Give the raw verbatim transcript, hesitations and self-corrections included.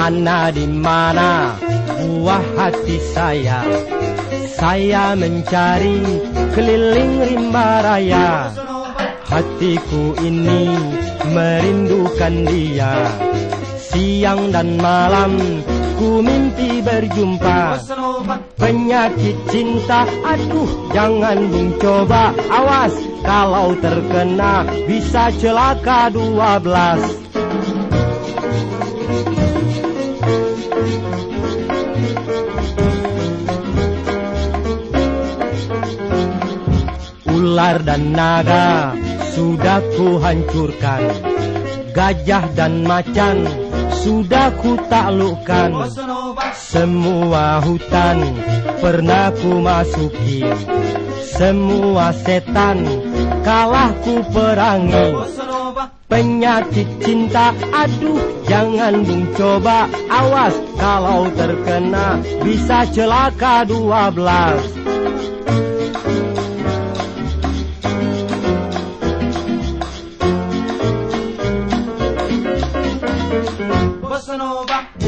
Mana di mana buah hati saya? Saya mencari keliling rimba raya. Hatiku ini merindukan dia. Siang dan malam ku mimpi berjumpa. Penyakit cinta, aduh jangan bung coba. Awas kalau terkena bisa celaka dua belas. Ular dan naga sudah ku hancurkan. Gajah dan macan sudah ku taklukkan. Semua hutan pernah ku masuki. Semua setan kalah ku perangi. Penyakit cinta, aduh jangan bung coba. Awas kalau terkena bisa celaka dua belas. Bossa Nova.